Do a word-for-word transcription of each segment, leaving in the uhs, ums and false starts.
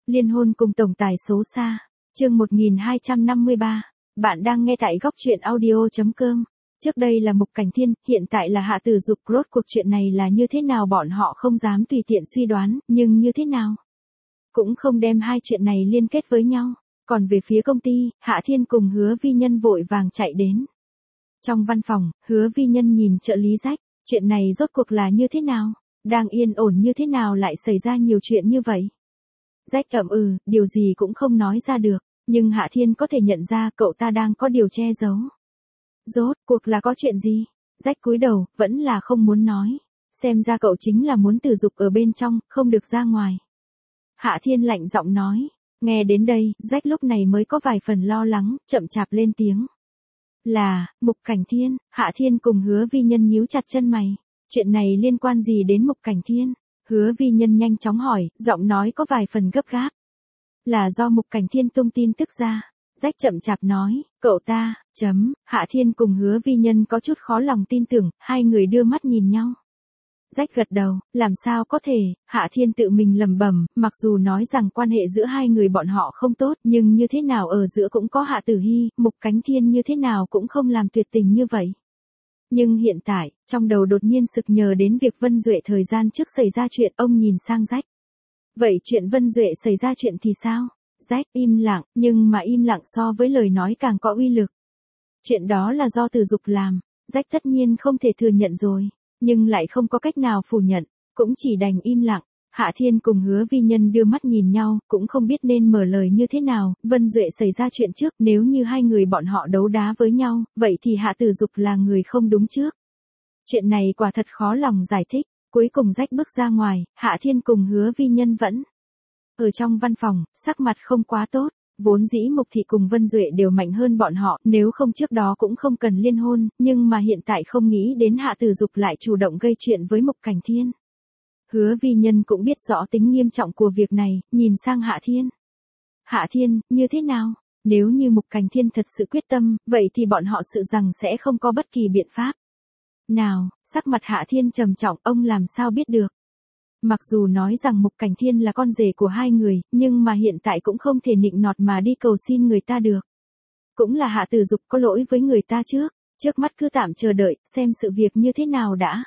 Liên hôn cùng tổng tài xấu xa. Chương một nghìn hai trăm năm mươi ba. Bạn đang nghe tại góc truyện audio chấm com. Trước đây là Mục Cảnh Thiên, hiện tại là Hạ Tử Dục. Rốt cuộc chuyện này là như thế nào bọn họ không dám tùy tiện suy đoán, nhưng như thế nào cũng không đem hai chuyện này liên kết với nhau. Còn về phía công ty, Hạ Thiên cùng Hứa Vi Nhân vội vàng chạy đến. Trong văn phòng, Hứa Vi Nhân nhìn trợ lý Rách, chuyện này rốt cuộc là như thế nào? Đang yên ổn như thế nào lại xảy ra nhiều chuyện như vậy? Rách ậm ừ, điều gì cũng không nói ra được, nhưng Hạ Thiên có thể nhận ra cậu ta đang có điều che giấu. Rốt cuộc là có chuyện gì? Rách cúi đầu, vẫn là không muốn nói. Xem ra cậu chính là muốn Tử Dục ở bên trong, không được ra ngoài. Hạ Thiên lạnh giọng nói. Nghe đến đây, Rách lúc này mới có vài phần lo lắng, chậm chạp lên tiếng. Là, Mục Cảnh Thiên. Hạ Thiên cùng Hứa Vi Nhân nhíu chặt chân mày. Chuyện này liên quan gì đến Mục Cảnh Thiên? Hứa Vi Nhân nhanh chóng hỏi, giọng nói có vài phần gấp gáp. Là do Mục Cảnh Thiên tung tin tức ra. Rách chậm chạp nói, cậu ta, chấm, Hạ Thiên cùng Hứa Vi Nhân có chút khó lòng tin tưởng, hai người đưa mắt nhìn nhau. Rách gật đầu, làm sao có thể, Hạ Thiên tự mình lẩm bẩm, mặc dù nói rằng quan hệ giữa hai người bọn họ không tốt, nhưng như thế nào ở giữa cũng có Hạ Tử Hy, Mục Cảnh Thiên như thế nào cũng không làm tuyệt tình như vậy. Nhưng hiện tại, trong đầu đột nhiên sực nhớ đến việc Vân Duệ thời gian trước xảy ra chuyện, ông nhìn sang Rách. Vậy chuyện Vân Duệ xảy ra chuyện thì sao? Rách im lặng, nhưng mà im lặng so với lời nói càng có uy lực. Chuyện đó là do Tử Dục làm, Rách tất nhiên không thể thừa nhận rồi, nhưng lại không có cách nào phủ nhận, cũng chỉ đành im lặng. Hạ Thiên cùng Hứa Vi Nhân đưa mắt nhìn nhau, cũng không biết nên mở lời như thế nào. Vân Duệ xảy ra chuyện trước, nếu như hai người bọn họ đấu đá với nhau, vậy thì Hạ Tử Dục là người không đúng trước. Chuyện này quả thật khó lòng giải thích. Cuối cùng Rách bước ra ngoài, Hạ Thiên cùng Hứa Vi Nhân vẫn ở trong văn phòng, sắc mặt không quá tốt. Vốn dĩ Mục Thị cùng Vân Duệ đều mạnh hơn bọn họ, nếu không trước đó cũng không cần liên hôn, nhưng mà hiện tại không nghĩ đến Hạ Tử Dục lại chủ động gây chuyện với Mục Cảnh Thiên. Hứa Vi Nhân cũng biết rõ tính nghiêm trọng của việc này, nhìn sang Hạ Thiên. Hạ Thiên, như thế nào? Nếu như Mục Cảnh Thiên thật sự quyết tâm, vậy thì bọn họ sự rằng sẽ không có bất kỳ biện pháp nào. Sắc mặt Hạ Thiên trầm trọng, ông làm sao biết được? Mặc dù nói rằng Mục Cảnh Thiên là con rể của hai người, nhưng mà hiện tại cũng không thể nịnh nọt mà đi cầu xin người ta được. Cũng là Hạ Tử Dục có lỗi với người ta trước, trước mắt cứ tạm chờ đợi, xem sự việc như thế nào đã.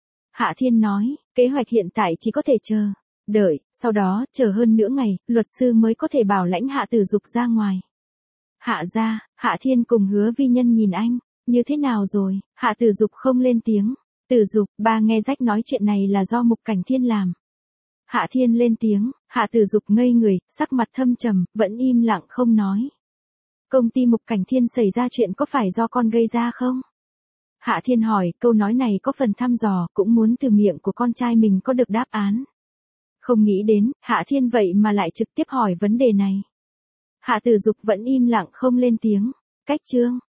Hạ Thiên nói, kế hoạch hiện tại chỉ có thể chờ, đợi, sau đó, chờ hơn nửa ngày, luật sư mới có thể bảo lãnh Hạ Tử Dục ra ngoài. Hạ ra, Hạ Thiên cùng Hứa Vi Nhân nhìn anh, như thế nào rồi? Hạ Tử Dục không lên tiếng. Tử Dục, ba nghe Rách nói chuyện này là do Mục Cảnh Thiên làm. Hạ Thiên lên tiếng, Hạ Tử Dục ngây người, sắc mặt thâm trầm, vẫn im lặng không nói. Công ty Mục Cảnh Thiên xảy ra chuyện có phải do con gây ra không? Hạ Thiên hỏi, câu nói này có phần thăm dò, cũng muốn từ miệng của con trai mình có được đáp án. Không nghĩ đến, Hạ Thiên vậy mà lại trực tiếp hỏi vấn đề này. Hạ Tử Dục vẫn im lặng không lên tiếng. Cách chương.